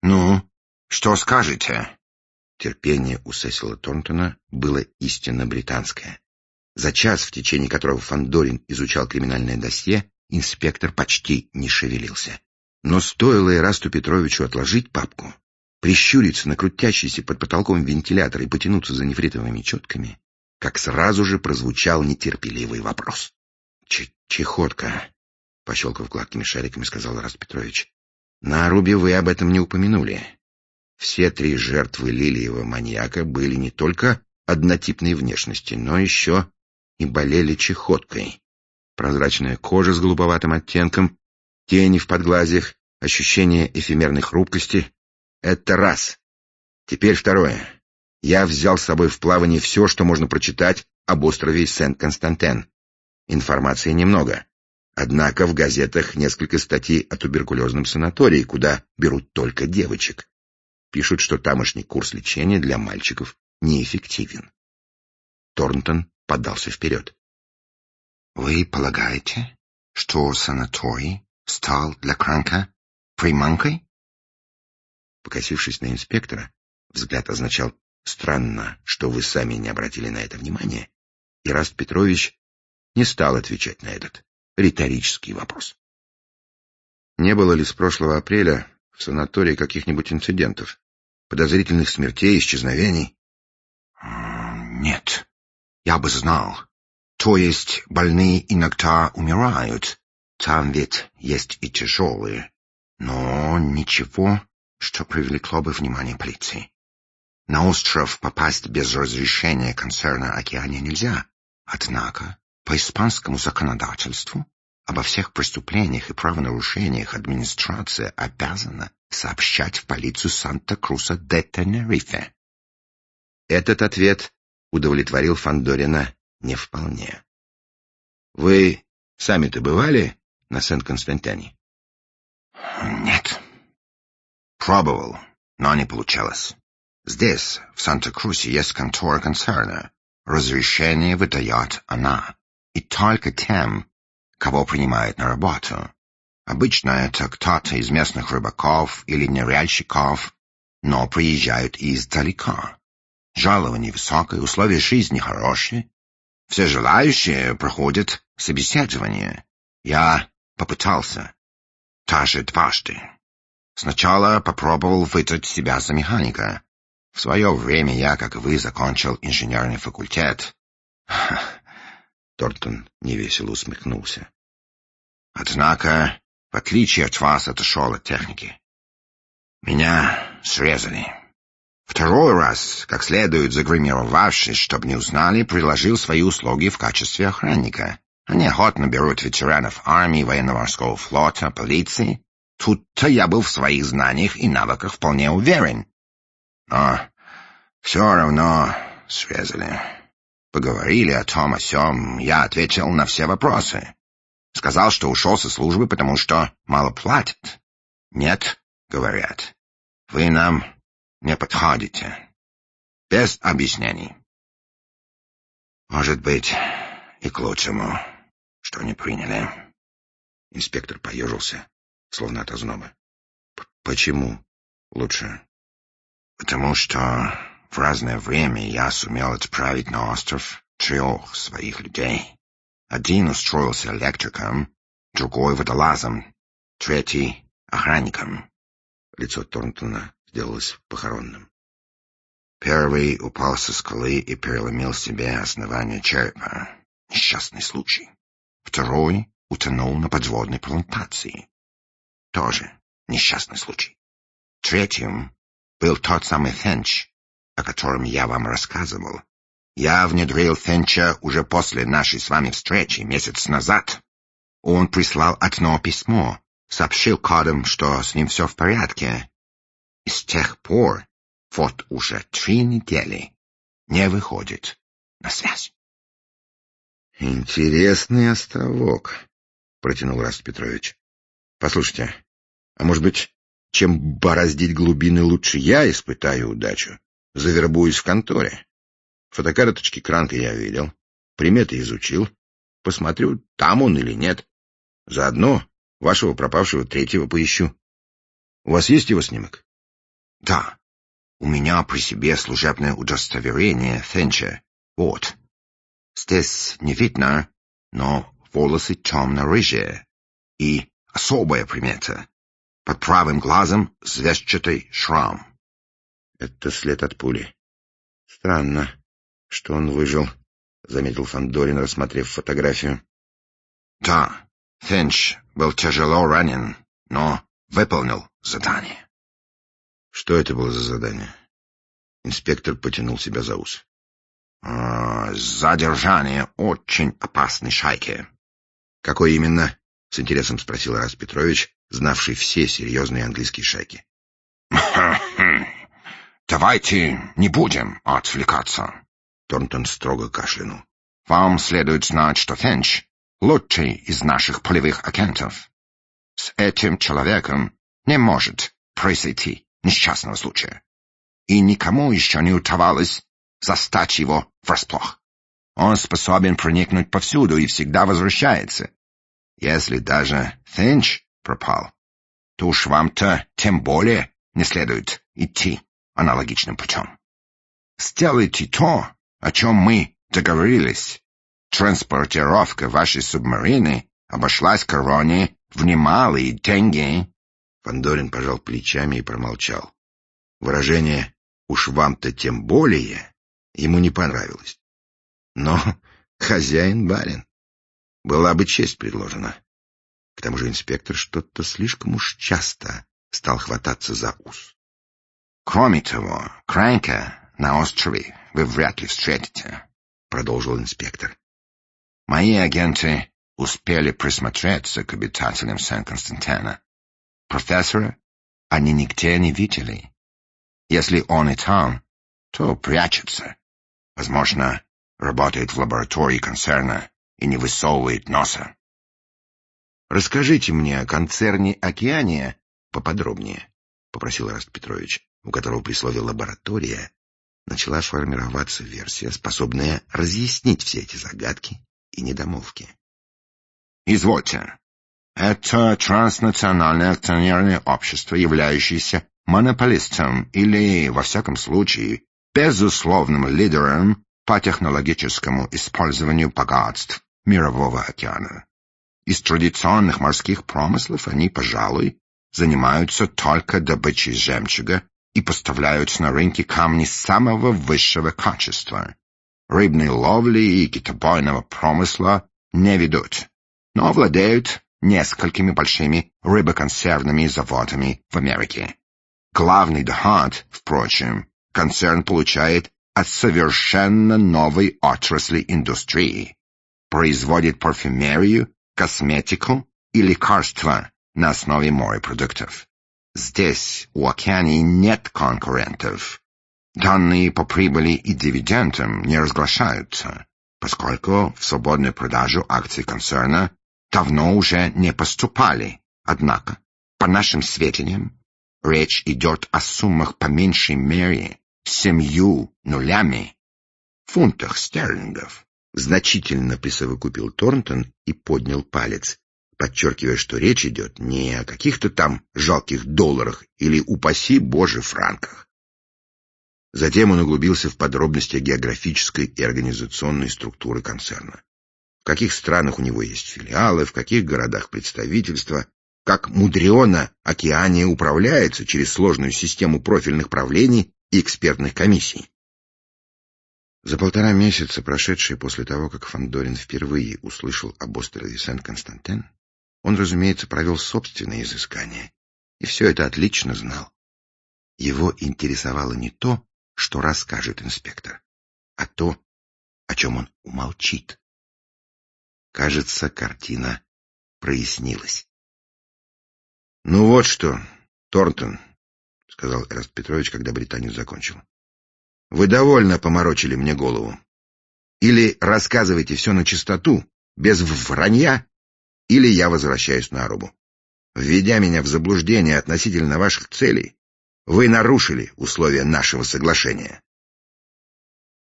«Ну, что скажете?» Терпение у Сесила Торнтона было истинно британское. За час, в течение которого Фандорин изучал криминальное досье, инспектор почти не шевелился. Но стоило Эрасту Петровичу отложить папку, прищуриться на крутящийся под потолком вентилятор и потянуться за нефритовыми четками, как сразу же прозвучал нетерпеливый вопрос. «Чехотка», — пощелкав гладкими шариками, сказал Эраст Петрович. «На Арубе вы об этом не упомянули. Все 3 жертвы Лилиева маньяка были не только однотипной внешности, но еще и болели чехоткой. Прозрачная кожа с голубоватым оттенком, тени в подглазьях, ощущение эфемерной хрупкости — это раз. Теперь второе. Я взял с собой в плавание все, что можно прочитать об острове Сент-Константен. Информации немного. Однако в газетах несколько статей о туберкулезном санатории, куда берут только девочек. Пишут, что тамошний курс лечения для мальчиков неэффективен. Торнтон подался вперед. «Вы полагаете, что санаторий стал для Кранка приманкой?» Покосившись на инспектора, взгляд означал: «Странно, что вы сами не обратили на это внимания». Эраст Петрович не стал отвечать на этот риторический вопрос. Не было ли с прошлого апреля в санатории каких-нибудь инцидентов, подозрительных смертей, исчезновений? «Нет, я бы знал. То есть больные иногда умирают. Там ведь есть и тяжелые. Но ничего, что привлекло бы внимание полиции. На остров попасть без разрешения концерна «Океания» нельзя. Однако, по испанскому законодательству, обо всех преступлениях и правонарушениях администрация обязана сообщать в полицию Санта-Круса-де-Тенерифе». Этот ответ удовлетворил Фандорина не вполне. «Вы сами-то бывали на Сент-Константине?» «Нет. Пробовал, но не получалось. Здесь, в Санта-Крусе, есть контора концерна. Разрешение выдает она. И только тем, кого принимает на работу. Обычно это кто-то из местных рыбаков или ныряльщиков, но приезжают издалека. Жалование высокое, условия жизни хорошие. Все желающие проходят собеседование. Я попытался. Даже дважды. Сначала попробовал выдать себя за механика. В свое время я, как и вы, закончил инженерный факультет. Торнтон невесело усмехнулся. Однако, в отличие от вас, отошел от техники. Меня срезали. Второй раз, как следует загримировавшись, чтобы не узнали, предложил свои услуги в качестве охранника. Они охотно берут ветеранов армии, военно-морского флота, полиции. Тут-то я был в своих знаниях и навыках вполне уверен. Но все равно срезали. Поговорили о том, о сём, я ответил на все вопросы. Сказал, что ушел со службы, потому что мало платят. Нет, говорят, вы нам не подходите. Без объяснений. Может быть, и к лучшему, что не приняли. Инспектор поежился, словно от озноба. Почему лучше? Потому что в разное время я сумел отправить на остров 3 своих людей. Один устроился электриком, другой водолазом, третий охранником. Лицо Торнтона сделалось похоронным. Первый упал со скалы и переломил себе основание черепа. Несчастный случай. Второй утонул на подводной плантации. Тоже несчастный случай. Третьим был тот самый Фенч, о котором я вам рассказывал. Я внедрил Фенча уже после нашей с вами встречи месяц назад. Он прислал одно письмо, сообщил кодом, что с ним все в порядке. И с тех пор, вот уже 3 недели, не выходит на связь. «Интересный островок», — протянул Эраст Петрович. «Послушайте, а может быть, чем бороздить глубины, лучше я испытаю удачу, завербуюсь в конторе? Фотокарточки Кранка я видел, приметы изучил, посмотрю, там он или нет. Заодно вашего пропавшего третьего поищу. У вас есть его снимок?» Да, у меня при себе служебное удостоверение Фенча. Вот. Здесь не видно, но волосы темно-рыжие. И особая примета. Под правым глазом звездчатый шрам. Это след от пули. Странно, что он выжил, заметил Фандорин, рассмотрев фотографию. Да, Финч был тяжело ранен, но выполнил задание. Что это было за задание? Инспектор потянул себя за ус. Задержание очень опасной шайки. Какой именно? С интересом спросил Эраст Петрович, знавший все серьезные английские шайки. Давайте не будем отвлекаться. Торнтон строго кашлянул. Вам следует знать, что Финч — лучший из наших полевых агентов. С этим человеком не может произойти несчастного случая. И никому еще не удавалось застать его врасплох. Он способен проникнуть повсюду и всегда возвращается. Если даже Финч пропал, то уж вам-то тем более не следует идти аналогичным путем. Сделайте то, о чем мы договорились. Транспортировка вашей субмарины обошлась Короне в немалые деньги. Фандорин пожал плечами и промолчал. Выражение «уж вам-то тем более» ему не понравилось. Но хозяин-барин. Была бы честь предложена. К тому же инспектор что-то слишком уж часто стал хвататься за ус. Кроме того, Крэнка на острове вы вряд ли встретите, — продолжил инспектор. Мои агенты успели присмотреться к обитателям Сен-Константина. Профессора они нигде не видели. Если он и там, то прячется. Возможно, работает в лаборатории концерна и не высовывает носа. «Расскажите мне о концерне «Океания» поподробнее», — попросил Эраст Петрович, у которого при слове «лаборатория» начала формироваться версия, способная разъяснить все эти загадки и недомолвки. Извольте. Это транснациональное акционерное общество, являющееся монополистом или, во всяком случае, безусловным лидером по технологическому использованию богатств Мирового океана. Из традиционных морских промыслов они, пожалуй, занимаются только добычей жемчуга и поставляют на рынки камни самого высшего качества. Рыбной ловли и китобойного промысла не ведут, но владеют несколькими большими рыбоконсервными заводами в Америке. Главный доход, впрочем, концерн получает от совершенно новой отрасли индустрии. Производит парфюмерию, косметику и лекарства на основе морепродуктов. Здесь у Океании нет конкурентов. Данные по прибыли и дивидендам не разглашаются, поскольку в свободную продажу акций концерна давно уже не поступали. Однако, по нашим сведениям, речь идет о суммах по меньшей мере 7 нулями фунтах стерлингов. Значительно присовокупил Торнтон и поднял палец, подчеркивая, что речь идет не о каких-то там жалких долларах или, упаси Боже, франках. Затем он углубился в подробности географической и организационной структуры концерна. В каких странах у него есть филиалы, в каких городах представительства, как мудрено Океания управляется через сложную систему профильных правлений и экспертных комиссий. За 1,5 месяца, прошедшие после того, как Фандорин впервые услышал об острове Сен-Константин, он, разумеется, провел собственные изыскания, и все это отлично знал. Его интересовало не то, что расскажет инспектор, а то, о чем он умолчит. Кажется, картина прояснилась. — Ну вот что, Торнтон, — сказал Эраст Петрович, когда британец закончил. — Вы довольно поморочили мне голову. Или рассказывайте все на чистоту, без вранья, или я возвращаюсь на Арубу. Введя меня в заблуждение относительно ваших целей, вы нарушили условия нашего соглашения.